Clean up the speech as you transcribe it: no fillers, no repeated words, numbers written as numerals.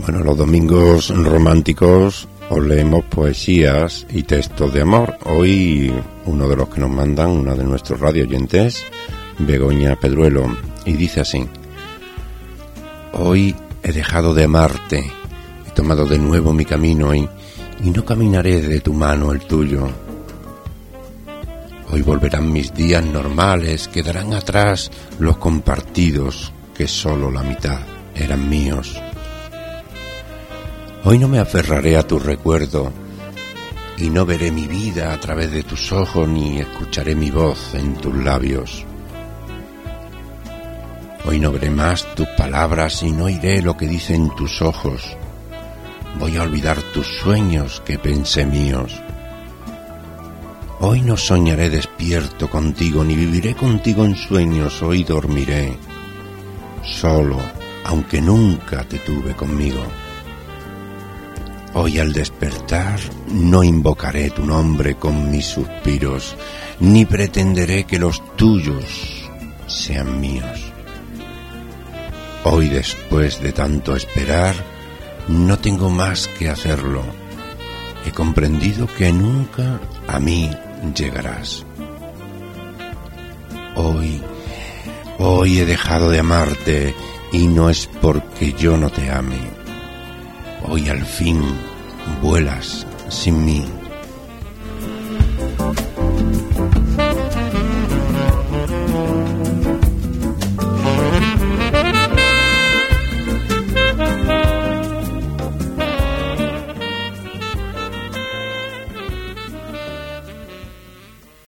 Bueno, los domingos románticos os leemos poesías y textos de amor. Hoy uno de los que nos mandan, una de nuestros radio oyentes, Begoña Pedruelo, y dice así: hoy he dejado de amarte, he tomado de nuevo mi camino y no caminaré de tu mano el tuyo. Hoy volverán mis días normales, quedarán atrás los compartidos, que solo la mitad eran míos. Hoy no me aferraré a tu recuerdo y no veré mi vida a través de tus ojos ni escucharé mi voz en tus labios. Hoy no veré más tus palabras y no oiré lo que dicen tus ojos. Voy a olvidar tus sueños que pensé míos. Hoy no soñaré despierto contigo ni viviré contigo en sueños. Hoy dormiré solo, aunque nunca te tuve conmigo. Hoy al despertar no invocaré tu nombre con mis suspiros, ni pretenderé que los tuyos sean míos. Hoy, después de tanto esperar, no tengo más que hacerlo. He comprendido que nunca a mí llegarás. Hoy he dejado de amarte y no es porque yo no te ame. Hoy al fin vuelas sin mí.